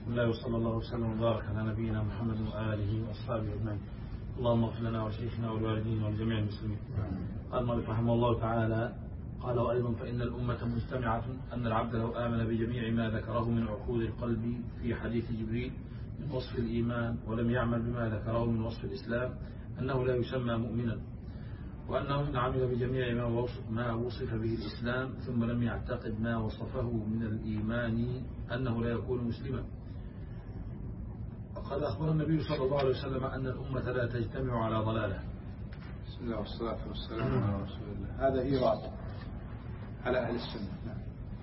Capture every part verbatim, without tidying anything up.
بسم الله وصلى الله وسلم وبارك على نبينا محمد وآله وأصحابه أجمعين. اللهم اغفر لنا وشيخنا والوالدين والجميع المسلمين. قال المؤلف رحمه الله تعالى: قال وأيضا فإن الأمة مجتمعة أن العبد لو آمن بجميع ما ذكره من عقود القلب في حديث جبريل من وصف الإيمان ولم يعمل بما ذكره من وصف الإسلام أنه لا يسمى مؤمنا، وأنه إن عمل بجميع ما وصف, ما وصف به الإسلام ثم لم يعتقد ما وصفه من الإيمان أنه لا يكون مسلما. وقد أخبر النبي صلى الله عليه وسلم أن الأمة لا تجتمع على ضلاله. بسم الله والصلاة والسلام على رسول الله. هذا إيراد على أهل السنة.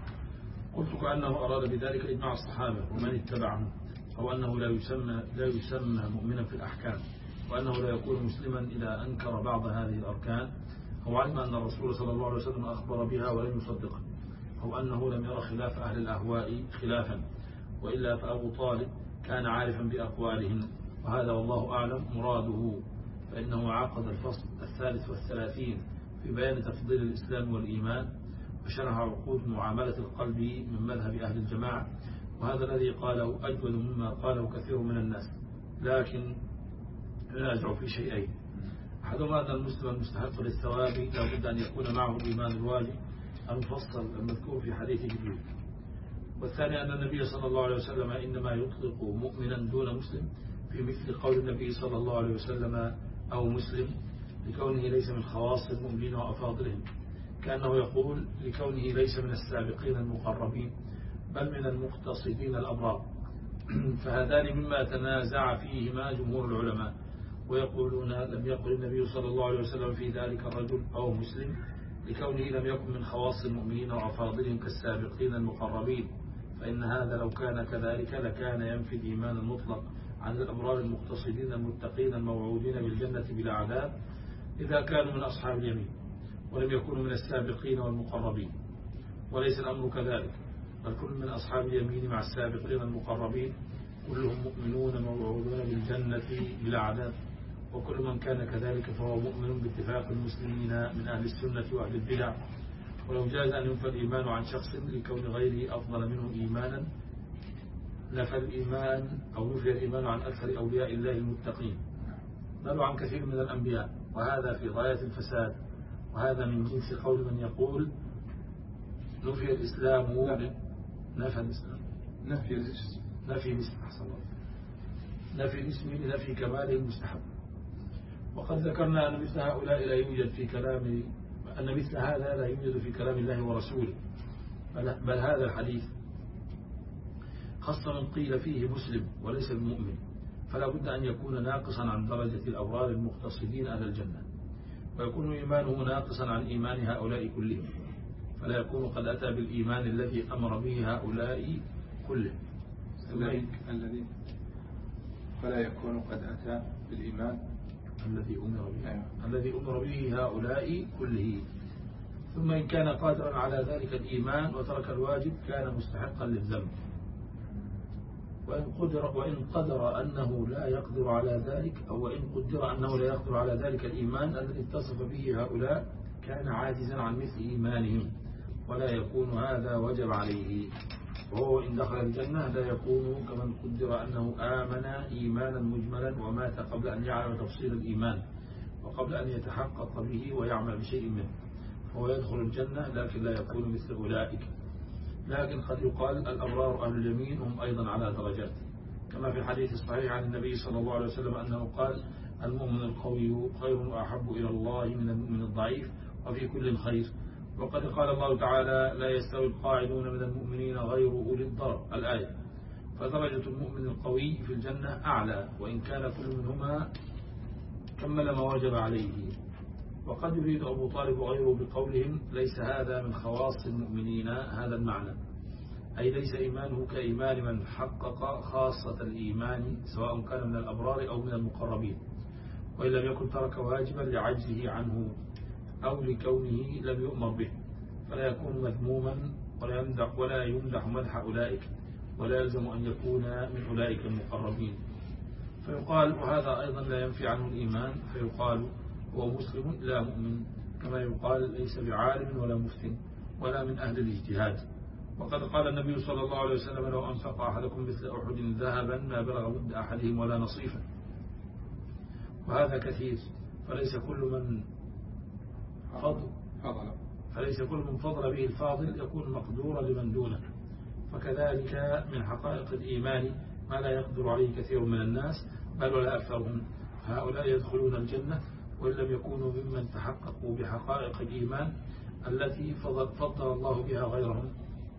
قلت كأنه أراد بذلك إجماع الصحابة ومن اتبعهم، أو أنه لا يسمى, لا يسمى مؤمنا في الأحكام، وأنه لا يكون مسلما إذا أنكر بعض هذه الأركان، أو علم أن الرسول صلى الله عليه وسلم أخبر بها ولم يصدقه، أو أنه لم يرى خلاف أهل الأهواء خلافا، وإلا فأبو طالب كان عارفا بأقوالهم، وهذا والله أعلم مراده، فإنه عقد الفصل الثالث والثلاثين في بيان تفضيل الإسلام والإيمان، وشرح عقود معاملة القلب من مذهب أهل الجماعة، وهذا الذي قاله أجود مما قاله كثير من الناس، لكن ينازع في شيئين: أحدهما أن المسلم المستحق للثواب لا بد أن يكون معه الإيمان الواجب المفصل المذكور في حديث جبريل، والثاني أن النبي صلى الله عليه وسلم إنما يطلق مؤمنا دون مسلم في مثل قول النبي صلى الله عليه وسلم أو مسلم لكونه ليس من خواص المؤمنين وأفاضلهم، كأنه يقول لكونه ليس من السابقين المقربين بل من المقتصدين الأبرار. فهذان مما تنازع فيهما جمهور العلماء، ويقولون لم يقل النبي صلى الله عليه وسلم في ذلك الرجل أو مسلم لكونه لم يكن من خواص المؤمنين وأفاضلهم كالسابقين المقربين، فإن هذا لو كان كذلك لكان ينفي الإيمان المطلق عن الأبرار المقتصدين المتقين الموعودين بالجنة بلا عذاب إذا كانوا من أصحاب اليمين ولم يكونوا من السابقين والمقربين، وليس الأمر كذلك، بل كل من أصحاب اليمين مع السابقين المقربين كلهم مؤمنون موعودون بالجنة بلا عذاب، وكل من كان كذلك فهو مؤمن باتفاق المسلمين من أهل السنة وأهل البدع. ولو جاز أن ينفى الإيمان عن شخص لكون غيره أفضل منه إيمانا نفى الإيمان أو نفي الإيمان عن أكثر أولياء الله المتقين بل عن كثير من الأنبياء، وهذا في غاية الفساد، وهذا من جنس قول من يقول نفي الإسلام نفى الإسلام نفي الاسم نفي الاسم أحسن الله نفي الاسم لنفي كماله المستحب. وقد ذكرنا أن مثل هؤلاء لا يوجد في كلام أن مثل هذا لا يوجد في كلام الله ورسوله، بل هذا الحديث خاصة من قيل فيه مسلم وليس المؤمن، فلا بد أن يكون ناقصا عن درجة الأبرار المقتصدين أهل الجنة، ويكون إيمانه ناقصا عن إيمان هؤلاء كلهم، فلا يكون قد أتى بالإيمان الذي أمر به هؤلاء كلهم الذي فلا يكون قد أتى بالإيمان الذي أمر به أيوة. الذي أمر به هؤلاء كله. ثم إن كان قادرا على ذلك الإيمان وترك الواجب كان مستحقا للذنب، وإن قدر, وإن قدر أنه لا يقدر على ذلك، أو وإن قدر أنه لا يقدر على ذلك الإيمان الذي اتصف به هؤلاء كان عاجزا عن مثل إيمانهم، ولا يكون هذا وجب عليه، وهو إن دخل الجنة لا يكون كمن قدر أنه آمن إيمانا مجملا ومات قبل أن يعلم تفصيل الإيمان وقبل أن يتحقق به ويعمل بشيء منه، فهو يدخل الجنة لكن لا يكون مثل أولئك. لكن قد يقال الأبرار أهل اليمين هم أيضا على درجات، كما في الحديث الصحيح عن النبي صلى الله عليه وسلم أنه قال المؤمن القوي خير وأحب إلى الله من المؤمن الضعيف وفي كل خير. وقد قال الله تعالى لا يستوي القاعدون من المؤمنين غير أولي الضرر الآية، فدرجة المؤمن القوي في الجنة أعلى، وإن كان كل منهما كمل ما وجب عليه. وقد يريد أبو طالب وغيره بقولهم ليس هذا من خواص المؤمنين هذا المعنى، أي ليس إيمانه كإيمان من حقق خاصة الإيمان سواء كان من الأبرار أو من المقربين، وإن لم يكن ترك واجبا لعجزه عنه أو لكونه لم يؤمر به، فلا يكون مذموما ولا يمدح, ولا يمدح مدح أولئك، ولا يلزم أن يكون من أولئك المقربين. فيقال وهذا أيضا لا ينفي عنه الإيمان، فيقال هو مسلم لا مؤمن، كما يقال ليس بعالم ولا مفتن ولا من أهل الاجتهاد، وقد قال النبي صلى الله عليه وسلم لو أنفق أحدكم مثل أحد ذهبا ما بلغ مد أحدهم ولا نصيفا. وهذا كثير، فليس كل من فضل فليس كل من فضل به الفاضل يكون مقدورا لمن دونه. فكذلك من حقائق الإيمان ما لا يقدر عليه كثير من الناس بل ولا أكثرهم. هؤلاء يدخلون الجنة وإن لم يكونوا ممن تحققوا بحقائق الإيمان التي فضل الله بها غيرهم،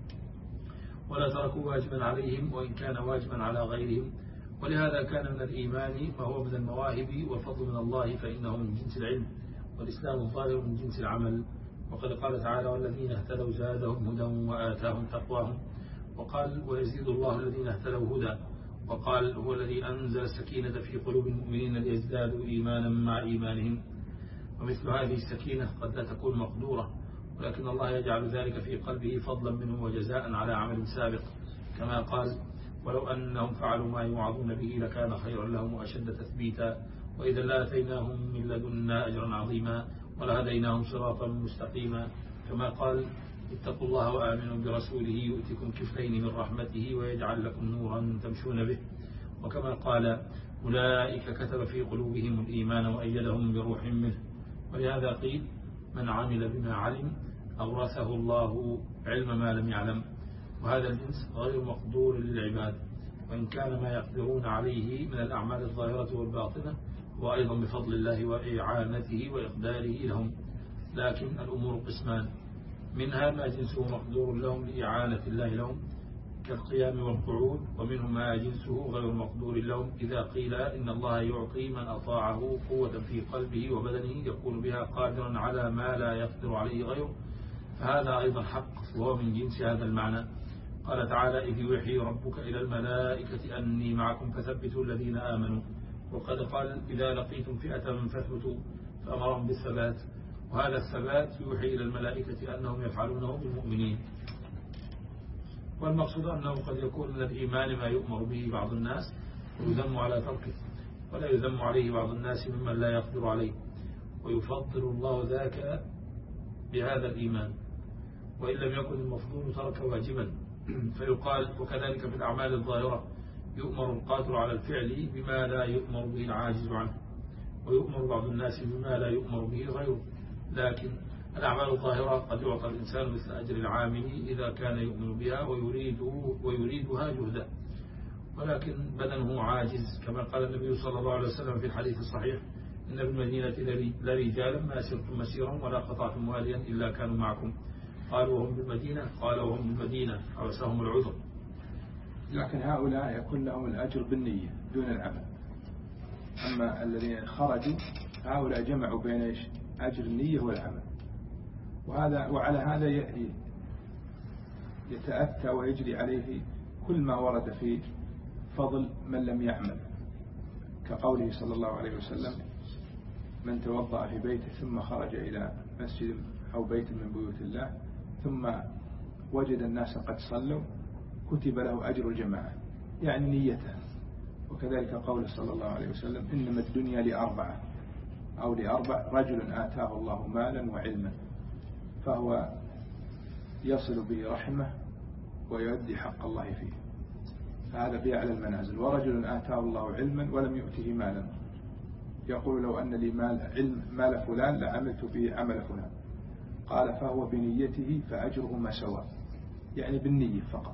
ولا تركوا واجبا عليهم وإن كان واجبا على غيرهم. ولهذا كان من الإيمان ما هو من المواهب والفضل من الله فإنه من جنس العلم، والإسلام الظاهر من جنس العمل. وقد قال تعالى والذين اهتدوا زادهم هدى وآتاهم تقواهم. وقال ويزيد الله الذين اهتدوا هدى. وقال هو الذي أنزل السكينة في قلوب المؤمنين ليزدادوا إيمانا مع إيمانهم. ومثل هذه السكينة قد لا تكون مقدورة، ولكن الله يجعل ذلك في قلبه فضلا منه وجزاء على عمل سابق، كما قال ولو أنهم فعلوا ما يوعظون به لكان خيرا لهم وأشد تثبيتا وإذا لآتيناهم من لدنا أجرا عظيما ولهديناهم صراطا مستقيما. كما قال اتقوا الله وآمنوا برسوله يؤتكم كفلين من رحمته ويجعل لكم نورا تمشون به. وكما قال أولئك كتب في قلوبهم الإيمان وأيدهم بروح منه. ولهذا قيل من عمل بما علم أورثه الله علم ما لم يعلم. وهذا الجنس غير مقدور للعباد، وإن كان ما يقدرون عليه من الأعمال الظاهرة والباطنة هو أيضا بفضل الله وإعانته وإقداره لهم. لكن الأمور قسمان، منها ما جنسه مقدور لهم لإعانة الله لهم كالقيام والقعود، ومنه ما جنسه غير مقدور لهم إذا قيل إن الله يعطي من أطاعه قوة في قلبه وبدنه يكون بها قادرا على ما لا يقدر عليه غيره، فهذا أيضا حق وهو من جنس هذا المعنى. قال تعالى إذ يوحي ربك إلى الملائكة أني معكم فثبتوا الذين آمنوا. وقد قال إذا لقيتم فئة فاثبتوا فأمرهم بالثبات، وهذا الثبات يوحي إلى الملائكة أنهم يفعلونه بالمؤمنين. والمقصود أنه قد يكون من الإيمان ما يؤمر به بعض الناس ويذم على تركه، ولا يذم عليه بعض الناس ممن لا يقدر عليه، ويفضل الله ذاك بهذا الإيمان، وإن لم يكن المفضول ترك واجبا. فيقال وكذلك في الأعمال الظاهرة يؤمر القادر على الفعل بما لا يؤمر به العاجز عنه، ويؤمر بعض الناس بما لا يؤمر به غيره. لكن الأعمال الظاهرة قد يعطى الإنسان مثل أجر العامل إذا كان يؤمن بها ويريد ويريدها جهدا، ولكن بدنه عاجز، كما قال النبي صلى الله عليه وسلم في الحديث الصحيح إن بالمدينة لرجالا ما سرتم مسيرا ولا قطعتم واديا إلا كانوا معكم. قالوا وهم بالمدينة؟ قال وهم بالمدينة حبسهم العذر. لكن هؤلاء يكون لهم الأجر بالنية دون العمل. أما الذين خرجوا هؤلاء جمعوا بين إيش؟ أجر النية والعمل. وهذا وعلى هذا يتأتى ويجري عليه كل ما ورد في فضل من لم يعمل، كقوله صلى الله عليه وسلم من توضأ في بيته ثم خرج إلى مسجد أو بيت من بيوت الله ثم وجد الناس قد صلوا كتب له أجر الجماعة، يعني نيته. وكذلك قول صلى الله عليه وسلم إنما الدنيا لأربعة أو لأربع رجل آتاه الله مالا وعلما فهو يصل به رحمه ويؤدي حق الله فيه، فهذا بأعلى المنازل. ورجل آتاه الله علما ولم يؤته مالا يقول لو أن لي مال علم مال فلان لعملت به عمل فلان، قال فهو بنيته فأجره ما سوى، يعني بالنية فقط.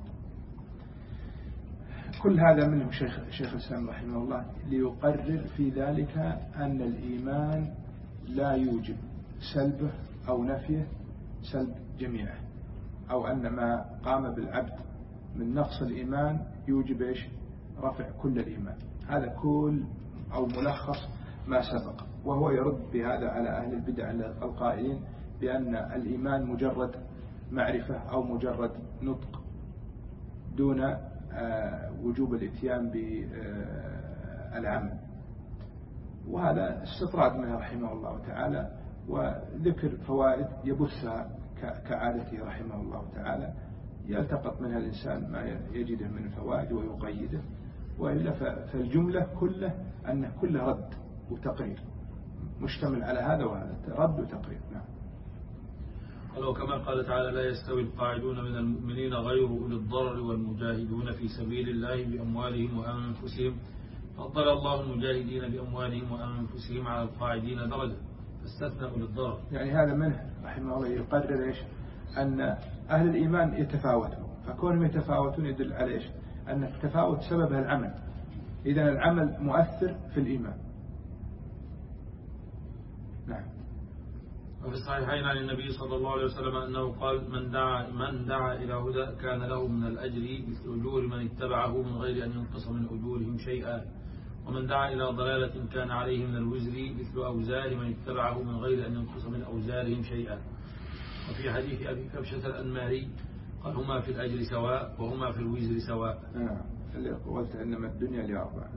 كل هذا منه شيخ, شيخ الإسلام رحمه الله ليقرر في ذلك أن الإيمان لا يوجب سلبه أو نفيه سلب جميعه، أو أن ما قام بالعبد من نقص الإيمان يوجب إيش؟ رفع كل الإيمان. هذا كل أو ملخص ما سبق، وهو يرد بهذا على أهل البدع القائلين بأن الإيمان مجرد معرفة أو مجرد نطق دون وجوب الاتيان بالعمل. وهذا استطراد منه رحمه الله تعالى، وذكر فوائد يبثها كعادته رحمه الله تعالى، يلتقط منها الإنسان ما يجده من الفوائد ويقيده، وإلا فالجملة كله أنه كله رد وتقرير، مشتمل على هذا وهذا، رد وتقرير. نعم. قال وكما قال تعالى لا يستوي القاعدون من المؤمنين غير أولي الضرر والمجاهدون في سبيل الله بأموالهم وأنفسهم فضل الله المجاهدين بأموالهم وأنفسهم على القاعدين درجة فاستثنى أولي الضرر. يعني هذا منه رحمه الله يقرر إيش أن أهل الإيمان يتفاوتون، فكونهم يتفاوتون يدل على إيش أن التفاوت سببها العمل، إذا العمل مؤثر في الإيمان. نعم. وفي الصحيحين عن النبي صلى الله عليه وسلم أنه قال من دعا, من دعا إلى هدى كان له من الأجر مثل أجور من اتبعه من غير أن ينقص من أجورهم شيئا، ومن دعا إلى ضلالة كان عليه من الوزر مثل أوزار من اتبعه من غير أن ينقص من أوزارهم شيئا. وفي حديث أبي كبشة الأنماري قال هما في الأجر سواء وهما في الوزر سواء. نعم اللي قلت إنما الدنيا لأربعة.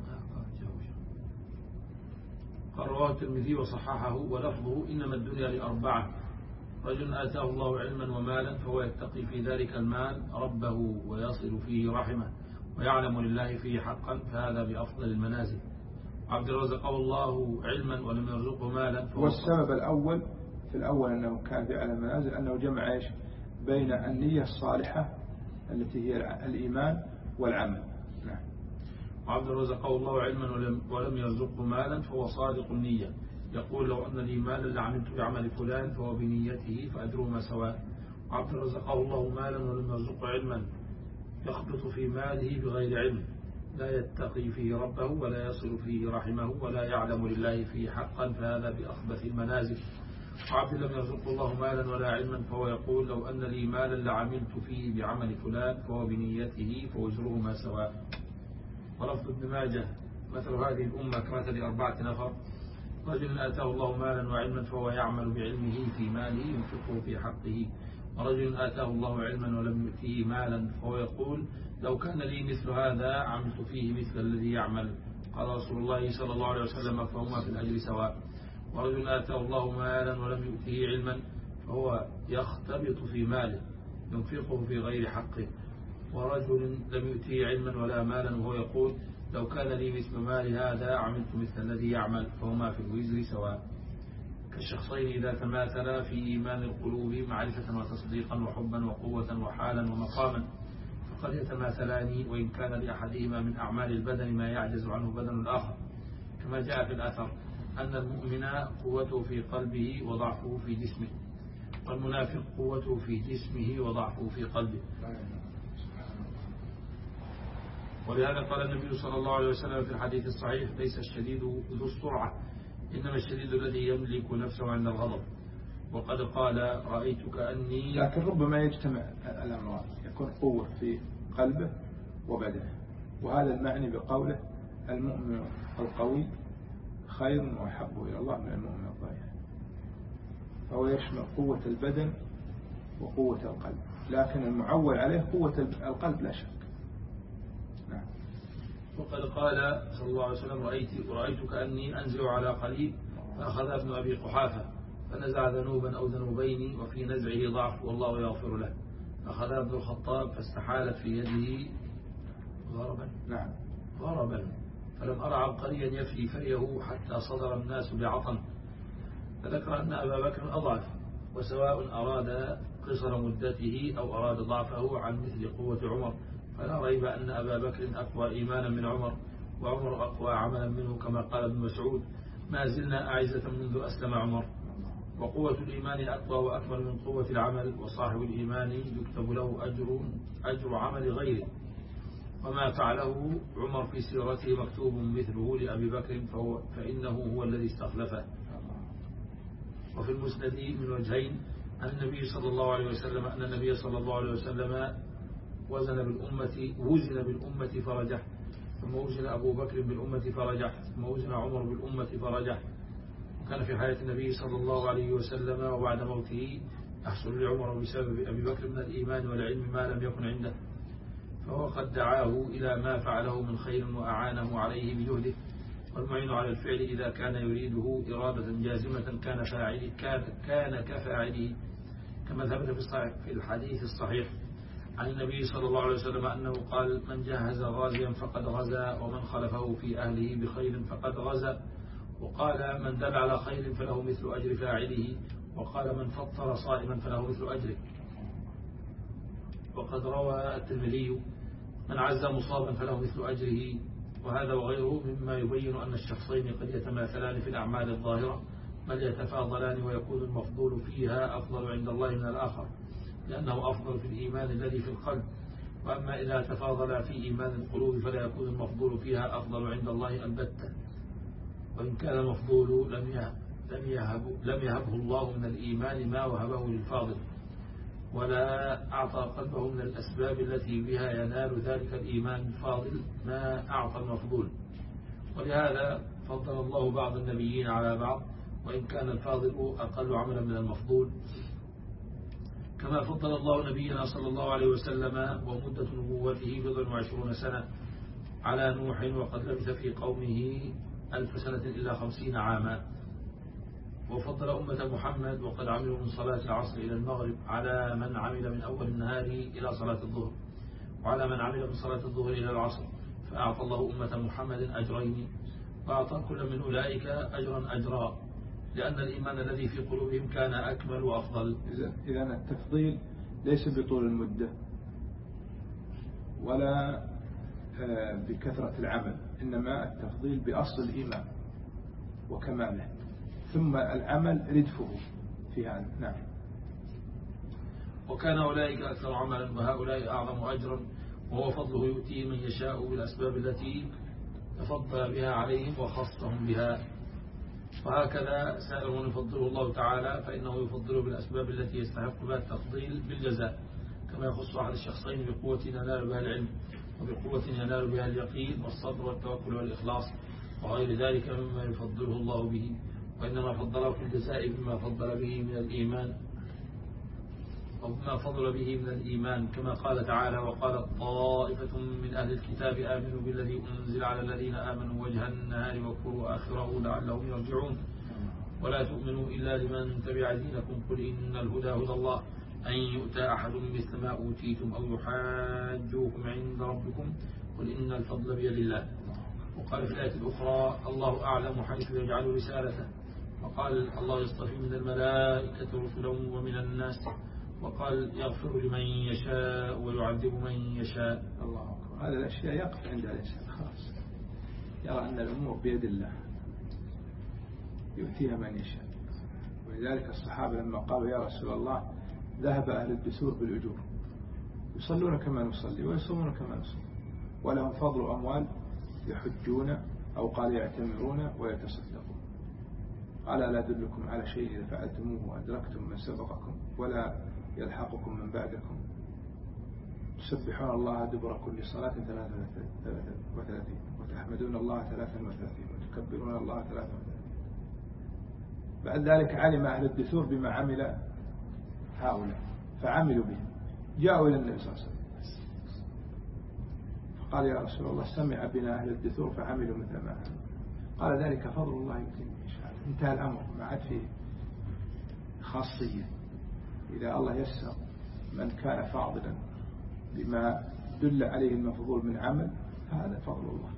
قال رواه الترمذي وصححه ولفظه إنما الدنيا لأربعة: رجل آتاه الله علما ومالا فهو يتقي في ذلك المال ربه ويصل فيه رحمه ويعلم لله فيه حقا فهذا بأفضل المنازل. عبد رزقه الله علما ولم يرزقه مالا فهو والسبب الأول في الأول أنه كان في أعلى المنازل أنه جمع إيش بين النية الصالحة التي هي الإيمان والعمل. نعم. وعبد رزقه الله علما ولم, ولم يرزقه مالا فهو صادق النية يقول لو أن لي مالا لعملت بعمل فلان فهو بنيته فأجرهما سواء. وعبد رزقه الله مالا ولم يرزقه علما يخبط في ماله بغير علم لا يتقي فيه ربه ولا يصل فيه رحمه ولا يعلم لله فيه حقا فهذا بأخبث المنازل. وعبد لم يرزقه الله مالا ولا علما فهو يقول لو أن لي مالا لعملت فيه بعمل فلان فهو بنيته فوزرهما سواء. ولفظ ابن ماجه مثل هذه الأمة كمثل أربعة نفر: رجل آتاه الله مالا وعلما فهو يعمل بعلمه في ماله ينفقه في حقه، ورجل آتاه الله علما ولم يؤتيه مالا فهو يقول لو كان لي مثل هذا عملت فيه مثل الذي يعمل. قال رسول الله صلى الله عليه وسلم فهما في الأجر سواء. ورجل آتاه الله مالا ولم يؤتيه علما فهو يختبط في ماله ينفقه في غير حقه، ورجل لم يؤتيه علما ولا مالا وهو يقول لو كان لي مثل مال هذا عملت مثل الذي يعمل فهما في الوزر سواء. كالشخصين إذا تماثلا في إيمان القلوب معرفة وتصديقا وحبا وقوة وحالا ومقاما فقد يتماثلان وإن كان لأحدهما من أعمال البدن ما يعجز عنه بدن الآخر، كما جاء في الأثر أن المؤمن قوته في قلبه وضعفه في جسمه، والمنافق قوته في جسمه وضعفه في قلبه. ولهذا قال النبي صلى الله عليه وسلم في الحديث الصحيح ليس الشديد ذو السرعة إنما الشديد الذي يملك نفسه عند الغضب. وقد قال رأيت كأني، لكن ربما يجتمع الأمران يكون قوة في قلبه وبدنه، وهذا المعني بقوله المؤمن القوي خير وأحب إلى الله من المؤمن الضعيف، فهو يشمل قوة البدن وقوة القلب، لكن المعول عليه قوة القلب لا شك. نعم. وقد قال صلى الله عليه وسلم رأيت, رأيت كأني أنزل على قليل فأخذ ابن أبي قحافة فنزع ذنوبا أو ذنوبين وفي نزعه ضعف والله يغفر له، أخذ ابن الخطاب فاستحالت في يده غربا نعم غربا فلم أرى عبقريا يفلي فريه حتى صدر الناس بعطن، فذكر أن أبا بكر أضعف، وسواء أراد قصر مدته أو أراد ضعفه عن مثل قوة عمر، فلا ريب أن أبا بكر أقوى إيمانا من عمر وعمر أقوى عملا منه، كما قال ابن مسعود ما زلنا أعزة منذ أسلم عمر. وقوة الإيمان أقوى وأكمل من قوة العمل، وصاحب الإيمان يكتب له أجر, أجر عمل غيره، وما فعله عمر في سيرته مكتوب مثله لأبي بكر فهو فإنه هو الذي استخلفه. وفي المسند من وجهين عن النبي صلى الله عليه وسلم أن النبي صلى الله عليه وسلم وزن بالأمة وزن بالأمة فرجح، ثم وزن أبو بكر بالأمة فرجح، ثم وزن عمر بالأمة فرجح. وكان في حياة النبي صلى الله عليه وسلم وبعد موته يحصل لعمر بسبب أبي بكر من الإيمان والعلم ما لم يكن عنده، فهو قد دعاه إلى ما فعله من خير وأعانه عليه بجهده، والمعين على الفعل إذا كان يريده إرادة جازمة كان فاعل كان, كان كفاعله، كما ثبت في الحديث الصحيح عن النبي صلى الله عليه وسلم أنه قال من جهز غازيا فقد غزا ومن خلفه في أهله بخير فقد غزا، وقال من دل على خير فله مثل أجر فاعله وقال من فطر صائما فله مثل أجره. وقد روى الترمذي من عز مصابا فله مثل أجره. وهذا وغيره مما يبين أن الشخصين قد يتماثلان في الأعمال الظاهرة بل يتفاضلان ويكون المفضول فيها أفضل عند الله من الآخر لأنه أفضل في الإيمان الذي في القلب. وأما إذا تفاضل في إيمان القلوب فلا يكون المفضول فيها أفضل عند الله البتة. وإن كان المفضول لم يهب لم يهب لم يهبه الله من الإيمان ما وهبه للفاضل ولا أعطى قلبه من الأسباب التي بها ينال ذلك الإيمان الفاضل ما أعطى المفضول. ولهذا فضل الله بعض النبيين على بعض وإن كان الفاضل أقل عملا من المفضول. كما فضل الله نبينا صلى الله عليه وسلم ومدة نبوته بضع وعشرون سنة على نوح وقد لبث في قومه ألف سنة إلا خمسين عاما. وفضل أمة محمد وقد عملوا من صلاة العصر إلى المغرب على من عمل من أول النهار إلى صلاة الظهر وعلى من عمل من صلاة الظهر إلى العصر. فأعطى الله أمة محمد أجرين وأعطى كل من أولئك أجرا أجرا لأن الإيمان الذي في قلوبهم كان أكمل وأفضل. إذا التفضيل ليس بطول المدة ولا بكثرة العمل إنما التفضيل بأصل الإيمان وكماله ثم العمل ردفه في هذا. نعم. وكان أولئك أكثر عملا وهؤلاء أعظم أجرا وهو فضله يؤتيه من يشاء بالأسباب التي تفضل بها عليهم وخصهم بها. وهكذا سائر من يفضله الله تعالى فإنه يفضله بالأسباب التي يستحق بها التفضيل بالجزاء كما يخص أحد الشخصين بقوة ينال بها العلم وبقوة ينال بها اليقين والصبر والتوكل والإخلاص وغير ذلك مما يفضله الله به. وإنما فضله في الجزاء بما فضل به من الإيمان أو بما فضل به من الإيمان كما قال تعالى وقال طائفة من أهل الكتاب آمنوا بالذي أنزل على الذين آمنوا وجه النهار واكفروا آخره لعلهم يرجعون ولا تؤمنوا إلا لمن تبع دينكم قل إن الهدى هدى الله أن يؤتى أحد مثل ما أوتيتم أو يحاجوكم عند ربكم قل إن الفضل بيد الله. وقال في الآية الأخرى الله أعلم حيث يجعل رسالته وقال الله يصطفي من الملائكة رسلا ومن الناس وقال يغفر لمن يشاء ويعذب من يشاء. الله أكبر. هذه الأشياء يقف عند الإنسان خلاص يرى أن الأمور بيد الله يؤتيها من يشاء. ولذلك الصحابة لما قالوا يا رسول الله ذهب أهل الدثور بالأجور يصلون كما نصلي ويصومون كما نصوم ولهم فضل أموال يحجون أو قال يعتمرون ويتصدقون قال لا أدلكم على شيء إذا فعلتموه وأدركتم من سبقكم ولا يلحقكم من بعدكم تسبحون الله دبر كل صلاة ثلاثة وثلاثين وتحمدون الله ثلاثة وثلاثين وتكبرون الله ثلاثة وثلاثين. بعد ذلك علم أهل الدثور بما عمل هؤلاء فعملوا به جاءوا إلى النبي صلى الله عليه وسلم فقال يا رسول الله سمع بنا أهل الدثور فعملوا مثل ما عملوا قال ذلك فضل الله يؤتيه من يشاء. انتهى الأمر ما عاد فيه خاصية. إذا الله يسر من كان فاضلا بما دل عليه المفضول من عمل فهذا فضل الله.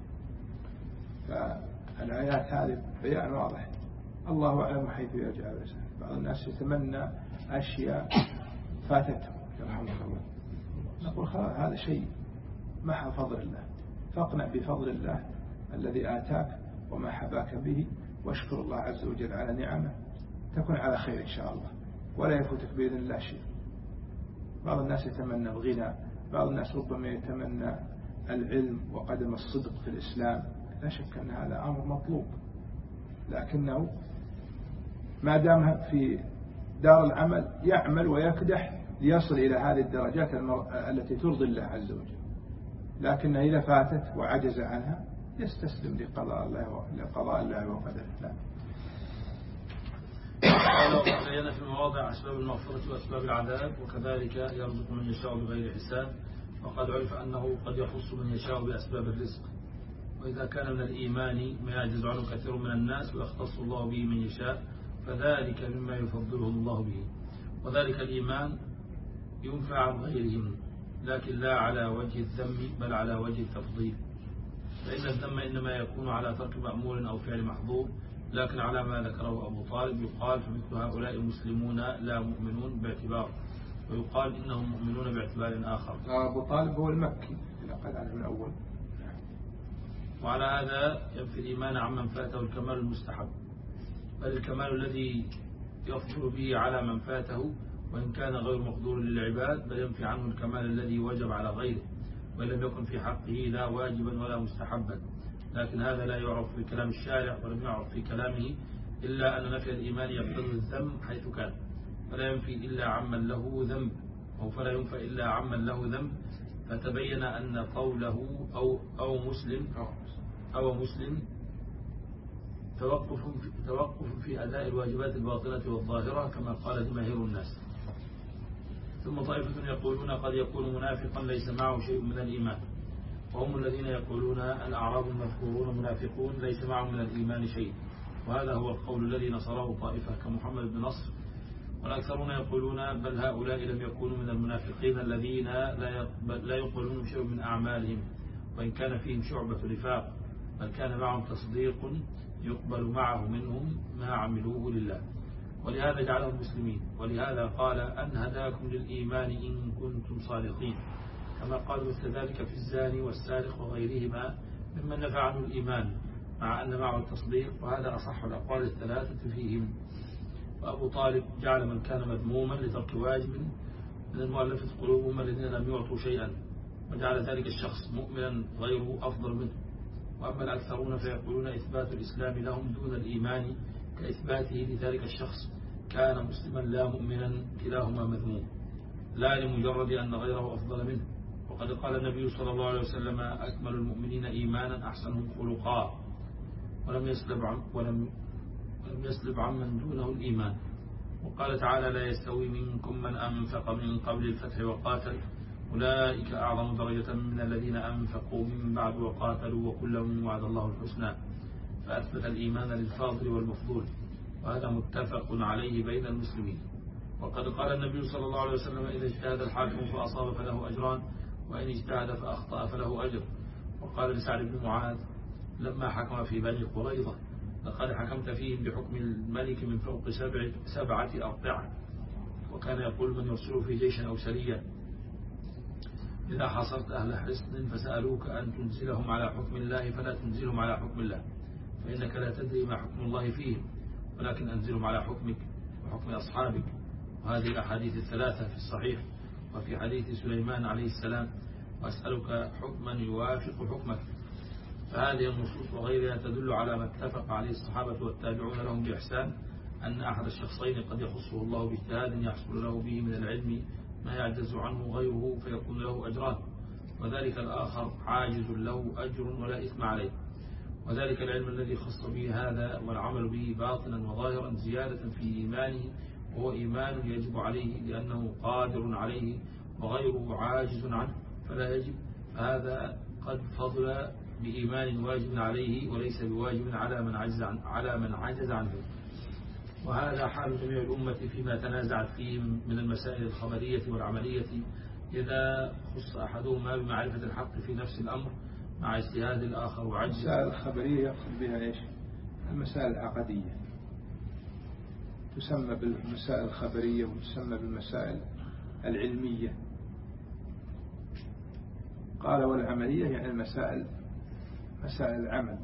فالآيات هذه بيان واضح الله أعلم حيث يجعل رسالته. بعض الناس يتمنى أشياء فاتته يرحمك الله نقول خلاص هذا شيء محى فضل الله فاقنع بفضل الله الذي آتاك وما حباك به واشكر الله عز وجل على نعمه تكون على خير إن شاء الله ولا يفوتك بإذن الله شيء. بعض الناس يتمنى الغنى بعض الناس ربما يتمنى العلم وقدم الصدق في الإسلام لا شك أن هذا أمر مطلوب لكنه ما دام في دار العمل يعمل ويكدح ليصل إلى هذه الدرجات التي ترضي الله عز وجل لكن إذا فاتت وعجز عنها يستسلم لقضاء الله لقضاء الله وقدره. لا قال بيان في المواضع أسباب المغفرة وأسباب العذاب وكذلك يرزق من يشاء بغير حساب وقد عرف أنه قد يخص من يشاء بأسباب الرزق وإذا كان من الإيمان ما يعجز عنه كثير من الناس ويختص الله به من يشاء فذلك مما يفضله الله به. وذلك الإيمان ينفع عن غيرهم لكن لا على وجه الذم بل على وجه التفضيل. فإن الذم إنما يكون على ترك مأمور أو فعل محظور لكن على ما ذكره أبو طالب يقال فمثل هؤلاء مسلمون لا مؤمنون باعتبار، ويقال إنهم مؤمنون باعتبار آخر. أبو طالب هو المكي لقد على من أول. وعلى هذا ينفي الإيمان عمن فاته الكمال المستحب، بل الكمال الذي يفضل به على من فاته وإن كان غير مقدور للعباد، بل ينفي عنه الكمال الذي وجب على غيره وإن لم يكن في حقه لا واجبا ولا مستحبا. لكن هذا لا يعرف في كلام الشارع ولم يعرف في كلامه إلا أن نفي الإيمان يقتضي الذنب حيث كان، فلا ينفي إلا عمن له ذنب أو فلا ينفى إلا عمن له ذنب. فتبين أن قوله أو, أو مسلم أو مسلم توقف في, توقف في أداء الواجبات الباطنة والظاهرة كما قال جماهير الناس. ثم طائفة يقولون قد يكون منافقا ليس معه شيء من الإيمان، وهم الذين يقولون الأعراب المذكورون منافقون ليس معهم من الإيمان شيء، وهذا هو القول الذي نصره طائفة كمحمد بن نصر. والأكثرون يقولون بل هؤلاء لم يكونوا من المنافقين الذين لا يقبلون شيء من أعمالهم وإن كان فيهم شعبة نفاق، بل كان معهم تصديق يقبل معه منهم ما عملوه لله، ولهذا جعلهم مسلمين. ولهذا قال أن هداكم للإيمان إن كنتم صادقين، كما قال مثل ذلك في الزاني والسارق وغيرهما ممن نفى عنه الإيمان مع أن معه التصديق، وهذا أصح الأقوال الثلاثة فيهم. وأبو طالب جعل من كان مذموما لترك واجب من المؤلفة قلوبهم الذين لم يعطوا شيئا، وجعل ذلك الشخص مؤمنا غيره أفضل منه. وأما الأكثرون فيقولون إثبات الإسلام لهم دون الإيمان كإثباته لذلك الشخص كان مسلما لا مؤمنا، كلاهما مذموم لا لمجرد أن غيره أفضل منه. وقد قال النبي صلى الله عليه وسلم أكمل المؤمنين إيمانا أحسنهم خلقا، ولم يسلب عن ولم ولم يسلب عمن دونه الإيمان. وقال تعالى لا يستوي منكم من أنفق من قبل الفتح وقاتل أولئك أعظم درجة من الذين أنفقوا من بعد وقاتلوا وكلا وعد الله الحسنى، فأثبت الإيمان للفاضل والمفضول، وهذا متفق عليه بين المسلمين. وقد قال النبي صلى الله عليه وسلم إذا اجتهد الحاكم فأصاب فله أجران وإن اجتهد فأخطأ فله أجر. وقال لسعد بن معاذ لما حكم في بني قريظة لقد حكمت فيهم بحكم الملك من فوق سبع سبعة أرقعة. وكان يقول من يرسل في جيش أو سرية إذا حصرت أهل حصن فسألوك أن تنزلهم على حكم الله فلا تنزلهم على حكم الله، فإنك لا تدري ما حكم الله فيهم، ولكن أنزلهم على حكمك وحكم أصحابك. وهذه الأحاديث الثلاثة في الصحيح وفي حديث سليمان عليه السلام وأسألك حكما يوافق حكمك. فهذه النصوص وغيرها تدل على ما اتفق عليه الصحابة والتابعون لهم بإحسان أن أحد الشخصين قد يخصه الله باجتهاد يحصل له به من العلم ما يعجز عنه غيره فيكون له أجران، وذلك الآخر عاجز له أجر ولا إثم عليه. وذلك العلم الذي خص به هذا والعمل به باطنا وظاهرا زيادة في إيمانه، وهو إيمان يجب عليه لأنه قادر عليه وغيره عاجز عنه فلا يجب، فهذا قد فضل بإيمان واجب عليه وليس بواجب على من عجز عن على من عجز عنه. وهذا حال جميع الأمة فيما تنازعت فيه من المسائل الخبرية والعملية، إذا خص أحدهما بمعرفة الحق في نفس الأمر مع اجتهاد الآخر وعجز. المسائل الخبرية يقصد بها إيش؟ المسائل العقدية تسمى بالمسائل الخبرية وتسمى بالمسائل العلمية. قال والعملية يعني المسائل مسائل العمل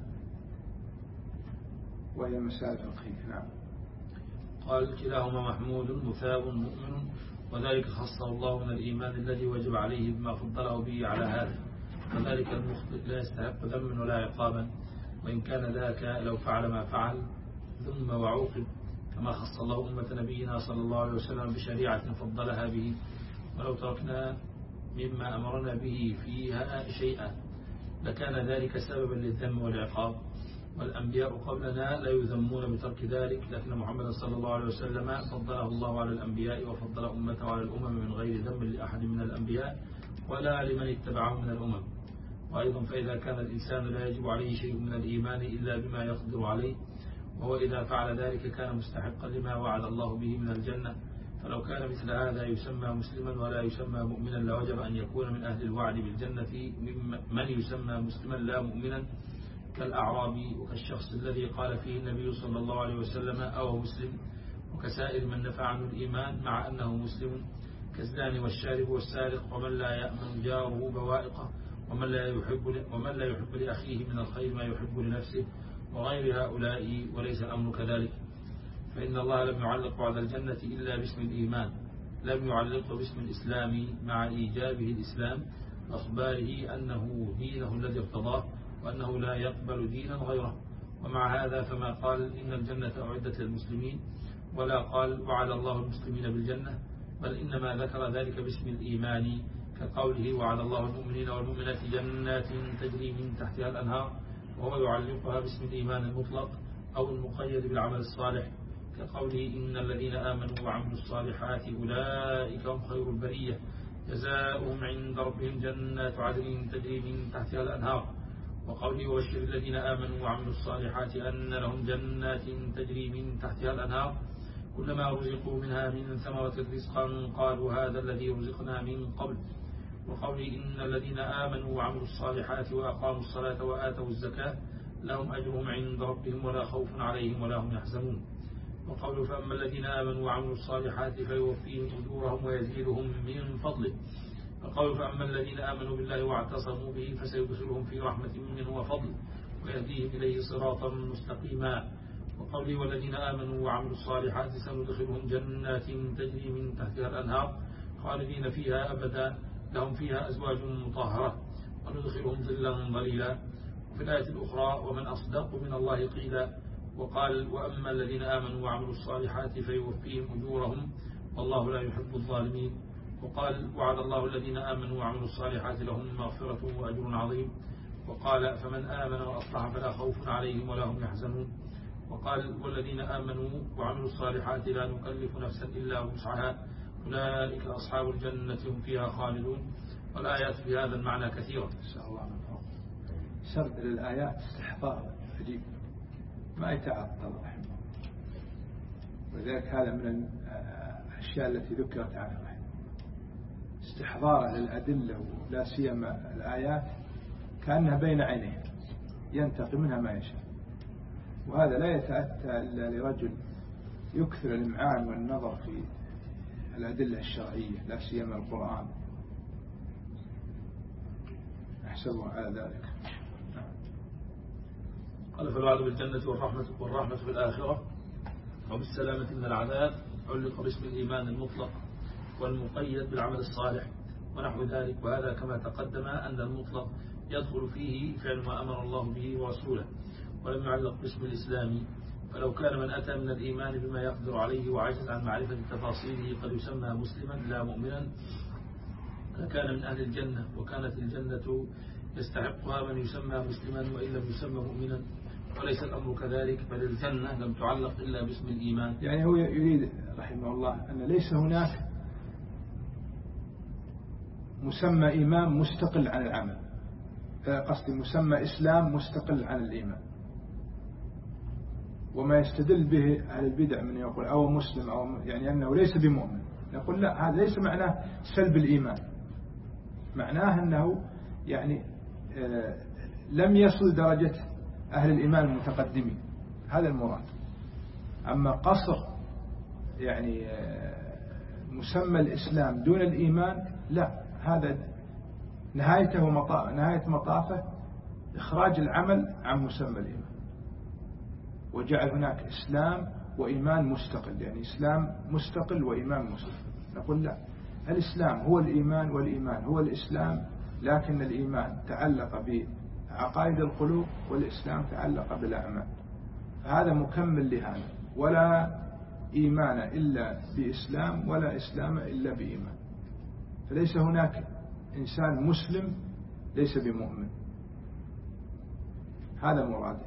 وهي مسائل الفقهية. نعم. قال كلاهما محمود مثاب مؤمن، وذلك خصه الله من الإيمان الذي وجب عليه بما فضله به على هذا، وذلك المخطئ لا يستحق ذما ولا عقابا وإن كان ذاك لو فعل ما فعل ثم وعوقب، كما خص الله أمة نبينا صلى الله عليه وسلم بشريعة فضلها به، ولو تركنا مما أمرنا به فيها شيئا لكان ذلك سببا للذم والعقاب. والأنبياء قبلنا لا يذمون بترك ذلك، لكن محمد صلى الله عليه وسلم فضله الله على الأنبياء وفضل أمته على الأمم من غير ذم لأحد من الأنبياء ولا لمن اتبعهم من الأمم. وأيضا فإذا كان الإنسان لا يجب عليه شيء من الإيمان إلا بما يقدر عليه، وهو إذا فعل ذلك كان مستحقا لما وعد الله به من الجنة، فلو كان مثل هذا يسمى مسلما ولا يسمى مؤمنا لوجب أن يكون من أهل الوعد بالجنة من يسمى مسلما لا مؤمنا، كالأعرابي وكالشخص الذي قال فيه النبي صلى الله عليه وسلم أو مسلم، وكسائر من نفى عنه الإيمان مع أنه مسلم، كالزاني والشارب والسارق، ومن لا يأمن جاره بوائقه، ومن لا يحب ومن لا يحب لأخيه من الخير ما يحب لنفسه، وغير هؤلاء، وليس الأمر كذلك. فإن الله لم يعلق وعد الجنة إلا باسم الإيمان، لم يعلقه باسم الإسلام مع إيجابه الإسلام، أخباره أنه دينه الذي ارتضاه، وأنه لا يقبل دينا غيره. ومع هذا فما قال إن الجنة أعدت للمسلمين، ولا قال وعد الله المسلمين بالجنة، بل إنما ذكر ذلك باسم الإيمان، كقوله وعد الله المؤمنين والمؤمنات جنات تجري من تحتها الأنهار، وهو يعلقها باسم الإيمان المطلق أو المقيد بالعمل الصالح، كقوله إن الذين آمنوا وعملوا الصالحات أولئك هم خير البرية جزاؤهم عند ربهم جنات عدن تجري من تحتها الأنهار، وقوله وبشر الذين آمنوا وعملوا الصالحات أن لهم جنات تجري من تحتها الأنهار كلما رزقوا منها من ثمرة رزقا قالوا هذا الذي رزقنا من قبل، وقوله إن الذين آمنوا وعملوا الصالحات وأقاموا الصلاة وآتوا الزكاة لهم أجرهم عند ربهم ولا خوف عليهم ولا هم يحزنون، وقوله فأما الذين آمنوا وعملوا الصالحات فيوفيهم أجورهم ويزيدهم من فضله، وقوله فأما الذين آمنوا بالله واعتصموا به فسيدخلهم في رحمة منه وفضل ويهديهم إليه صراطا مستقيما، وقوله والذين آمنوا وعملوا الصالحات سندخلهم جنات تجري من تحتها الأنهار خالدين فيها أبدا لهم فيها أزواج مطهرة وندخلهم ظلا ظليلا. وفي الآية الأخرى ومن أصدق من الله قيلا، وقال وأما الذين آمنوا وعملوا الصالحات فيوفيهم أجورهم والله لا يحب الظالمين، وقال وعد الله الذين آمنوا وعملوا الصالحات لهم مغفرة وأجر عظيم، وقال فمن آمن وأصلح فلا خوف عليهم ولا هم يحزنون، وقال والذين آمنوا وعملوا الصالحات لا نكلف نفسا إلا وسعها أولئك أصحاب الجنة هم فيها خالدون. والآيات في هذا المعنى كثيرة. نسأل الله من فضله. سرد للآيات استحضار عجيب ما يتعطل رحمه الله، وذلك هذا من الأشياء التي ذكرت عنه رحمه، استحضاره للأدلة ولا سيما الآيات كأنها بين عينيه ينتقي منها ما يشاء، وهذا لا يتأتى إلا لرجل يكثر الإمعان والنظر في الأدلة الشرعية لا سيما القرآن، أحسبه على ذلك. قال فالوعد بالجنة والرحمة, والرحمة في الآخرة وبالسلامة من العذاب علق باسم الإيمان المطلق والمقيد بالعمل الصالح ونحو ذلك، وهذا كما تقدم أن المطلق يدخل فيه فعل ما أمر الله به ورسوله، ولم يعلق باسم الإسلام، فلو كان من أتى من الإيمان بما يقدر عليه وعجز عن معرفة تفاصيله قد يسمى مسلما لا مؤمنا لكان من أهل الجنة، وكانت الجنة يستحقها من يسمى مسلما وإن لم يسمى مؤمنا، وليس الأمر كذلك، بل الجنة لم تعلق إلا باسم الإيمان. يعني هو يريد رحمه الله أن ليس هناك مسمى إيمان مستقل عن العمل، قصدي مسمى إسلام مستقل عن الإيمان، وما يستدل به أهل البدع من يقول أو مسلم أو يعني أنه ليس بمؤمن، نقول لا، هذا ليس معناه سلب الإيمان، معناه أنه يعني لم يصل درجة أهل الإيمان المتقدمين، هذا المراد. أما قصر يعني مسمى الإسلام دون الإيمان لا، هذا نهايته مطاف نهاية مطافه إخراج العمل عن مسمى الإيمان، وجعل هناك إسلام وإيمان مستقل، يعني إسلام مستقل وإيمان مستقل. نقول لا، الإسلام هو الإيمان والإيمان هو الإسلام، لكن الإيمان تعلق بعقائد القلوب والإسلام تعلق بالأعمال، فهذا مكمل لهذا، ولا إيمان إلا بإسلام ولا إسلام إلا بإيمان، فليس هناك إنسان مسلم ليس بمؤمن، هذا مراده.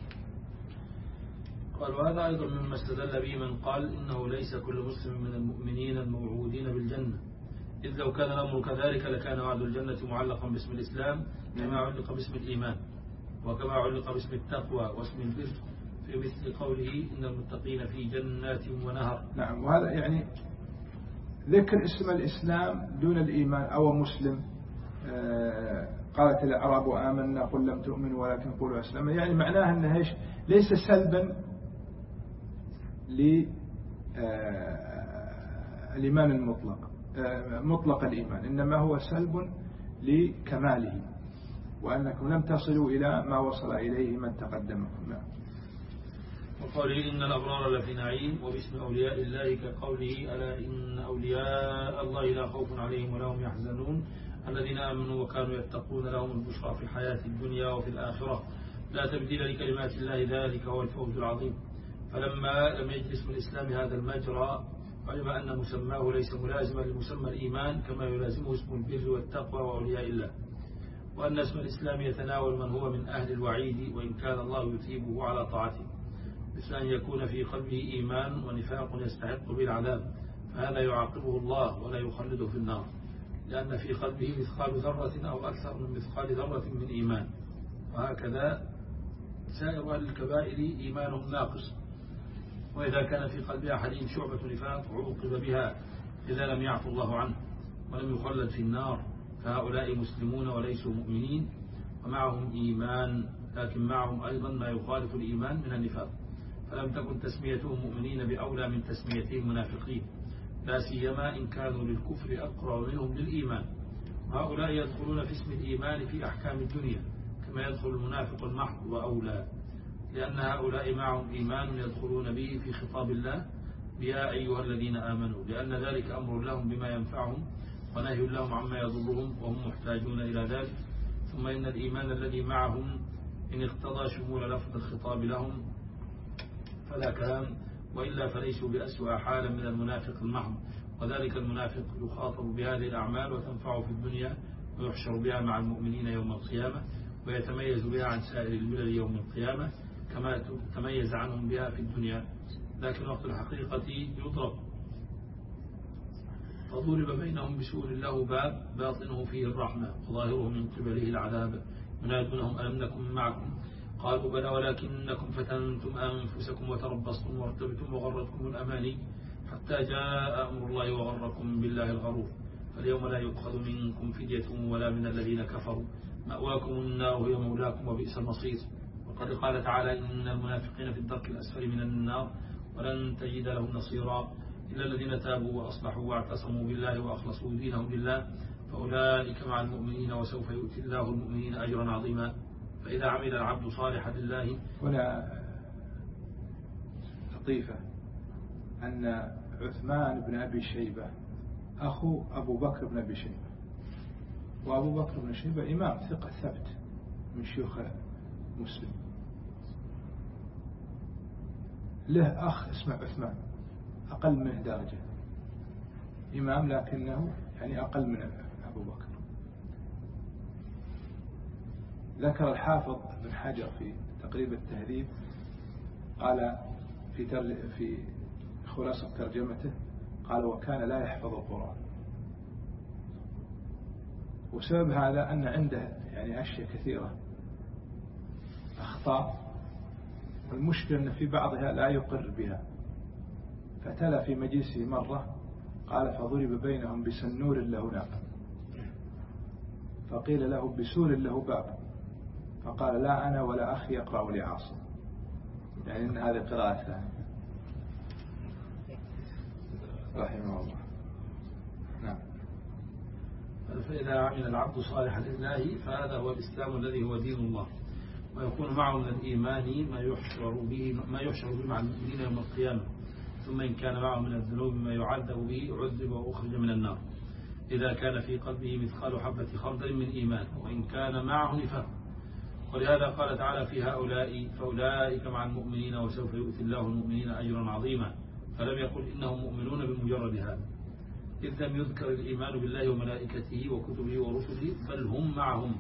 قال وهذا أيضا مما استدل به من قال إنه ليس كل مسلم من المؤمنين الموعودين بالجنة، إذ لو كان الأمر كذلك لكان وعد الجنة معلقا باسم الإسلام كما علق باسم الإيمان، وكما علق باسم التقوى واسم البر في مثل قوله إن المتقين في جنات ونهر. نعم، وهذا يعني ذكر اسم الإسلام دون الإيمان أو مسلم قالت الأعراب آمنا قل لم تؤمنوا ولكن قولوا أسلمنا، يعني معناها أنها إيش؟ ليس سلبا للإيمان المطلق مطلق الإيمان، إنما هو سلب لكماله، وأنكم لم تصلوا إلى ما وصل إليه من تقدمكم. نعم. وقوله إن الأبرار لفي نعيم وباسم أولياء الله كقوله ألا إن أولياء الله لا خوف عليهم ولا هم يحزنون الذين آمنوا وكانوا يتقون لهم البشرى في الحياة الدنيا وفي الآخرة لا تبديل لكلمات الله ذلك هو الفوز العظيم. فلما لم يجد اسم الإسلام هذا المجرى علم أن مسماه ليس ملازما لمسمى الإيمان كما يلازمه اسم البر والتقوى وأولياء الله، وأن اسم الإسلام يتناول من هو من أهل الوعيد وإن كان الله يثيبه على طاعته، مثل أن يكون في قلبه إيمان ونفاق يستحق به العذاب فهذا يعاقبه الله ولا يخلده في النار، لأن في قلبه مثقال ذرة أو أكثر من مثقال ذرة من إيمان. وهكذا سائر أهل الكبائر إيمانهم ناقص، وإذا كان في قلب أحدهم شعبة نفاق عوقب بها إذا لم يعفو الله عنه ولم يخلد في النار، فهؤلاء مسلمون وليسوا مؤمنين ومعهم إيمان، لكن معهم أيضا ما يخالف الإيمان من النفاق، فلم تكن تسميتهم مؤمنين بأولى من تسميتهم منافقين، لا سيما إن كانوا للكفر أقرب منهم للإيمان. وهؤلاء يدخلون في اسم الإيمان في أحكام الدنيا كما يدخل المنافق المحض وأولى، لأن هؤلاء معهم إيمان يدخلون به في خطاب الله يا أيها الذين آمنوا، لأن ذلك أمر لهم بما ينفعهم ونهي لهم عما يضرهم وهم محتاجون إلى ذلك. ثم إن الإيمان الذي معهم إن اقتضى شمول لفظ الخطاب لهم فلا كلام، وإلا فليسوا بأسوأ حالا من المنافق المحض، وذلك المنافق يخاطب بهذه الأعمال وتنفعه في الدنيا ويحشر بها مع المؤمنين يوم القيامة ويتميز بها عن سائر الملل يوم القيامة كما تميز عنهم بها في الدنيا، لكن وقت الحقيقة يضرب فضرب بينهم بسور له باب باطنه فيه الرحمة وظاهره من قبله العذاب ينادونهم ألم نكن معكم قالوا بلى ولكنكم فتنتم أنفسكم وتربصتم وارتبتم وغرتكم الأماني حتى جاء أمر الله وغركم بالله الغرور فاليوم لا يؤخذ منكم فدية ولا من الذين كفروا مأواكم النار هي مولاكم وبئس المصير. وقد قال تعالى إن المنافقين في الدرك الأسفل من النار ولن تجد لهم نصيرا إلا الذين تابوا وأصلحوا واعتصموا بالله وأخلصوا دينهم لله فأولئك مع المؤمنين وسوف يؤتي الله المؤمنين أجرا عظيما. فإذا عمل العبد صالحا لله. هنا لطيفة أن عثمان بن أبي شيبة أخو أبو بكر بن أبي شيبة، وأبو بكر بن شيبة إمام ثقة ثبت من شيوخ مسلم، له أخ اسمه عثمان أقل منه درجة إمام لكنه يعني أقل من أبو بكر. ذكر الحافظ بن حجر في تقريب التهذيب قال في في خلاصة ترجمته قال وكان لا يحفظ القرآن، وسبب هذا أن عنده يعني أشياء كثيرة أخطاء، والمشكلة أن في بعضها لا يقر بها، فتلا في مجلسه مرة قال فضرب بينهم بسنور له ناب فقيل له بسور له باب فقال لا أنا ولا أخي يقرأ لعاصم، يعني إن هذه قراءة ثانية رحمه الله. نعم. فإذا عمل العبد صالحا لله فهذا هو الإسلام الذي هو دين الله، ويكون معه من الإيمان ما يحشر به ما يحشر به مع المؤمنين يوم القيامة، ثم إن كان معه من الذنوب ما يعذب به عذب وأخرج من النار إذا كان في قلبه مثقال حبة خردل من إيمان وإن كان معه نفاق. ولهذا قال تعالى في هؤلاء فأولئك مع المؤمنين وسوف يؤتي الله المؤمنين أجرا عظيما، فلم يقل إنهم مؤمنون بمجرد هذا إذ لم يذكر الإيمان بالله وملائكته وكتبه ورسله بل هم معهم،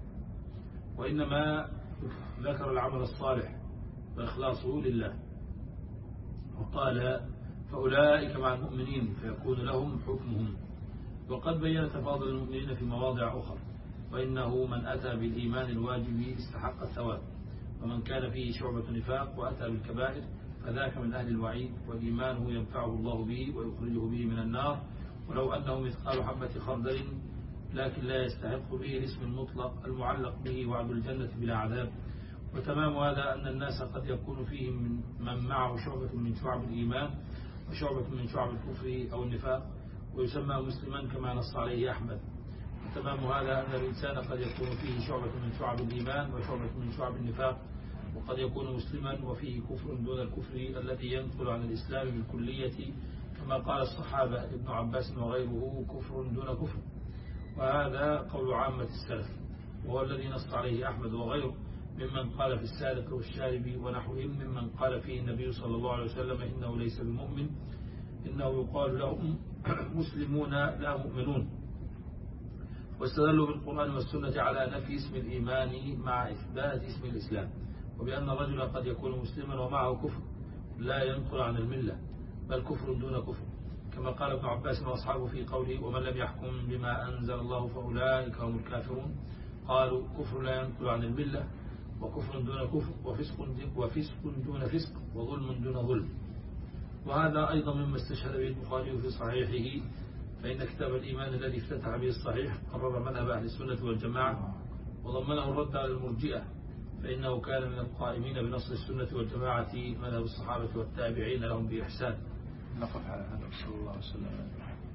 وإنما ذكر العمل الصالح وإخلاصه لله وقال فأولئك مع المؤمنين فيكون لهم حكمهم. وقد بين تفاضل المؤمنين في مواضع أخرى، وإنه من أتى بالإيمان الواجب استحق الثواب، ومن كان فيه شعبة نفاق وأتى بالكبائر فذاك من أهل الوعيد، والإيمان ينفعه الله به ويخرجه به من النار ولو أنه مثقال حبة خردل لكن لا يستحق به الاسم المطلق المعلق به وعد الجنة بلا عذاب. وتمام هذا أن الناس قد يكون فيهم من, من معه شعبة من شعب الإيمان وشعبة من شعب الكفر أو النفاق ويسمى مسلما كما نص عليه أحمد. وتمام هذا أن الإنسان قد يكون فيه شعبة من شعب الإيمان وشعبة من شعب النفاق وقد يكون مسلما وفيه كفر دون الكفر الذي ينقل عن الإسلام بالكلية كما قال الصحابة ابن عباس وغيره كفر دون كفر. وهذا قول عامة السلف وهو الذي نص عليه أحمد وغيره ممن قال في السارق والشارب ونحوهم ممن قال فيه النبي صلى الله عليه وسلم إنه ليس بمؤمن إنه يقال لهم مسلمون لا مؤمنون. واستدلوا بالقرآن والسنة على نفي اسم الإيمان مع إثبات اسم الإسلام وبأن الرجل قد يكون مسلما ومعه كفر لا ينقل عن الملة بل كفر دون كفر كما قال ابن عباس وأصحابه في قوله ومن لم يحكم بما أنزل الله فأولئك هم الكافرون. قالوا كفر لا ينقل عن الملة وكفر دون كفر وفسق, وفسق دون فسق وظلم دون ظلم. وهذا أيضا مما استشهد به البخاري في صحيحه فإن كتاب الإيمان الذي افتتح به الصحيح قرر مذهب أهل السنة والجماعة وضمنه الرد على المرجئة فإنه كان من القائمين بنص السنة والجماعة مذهب الصحابة والتابعين لهم بإحسان. نقف على هذا صلى الله عليه وسلم.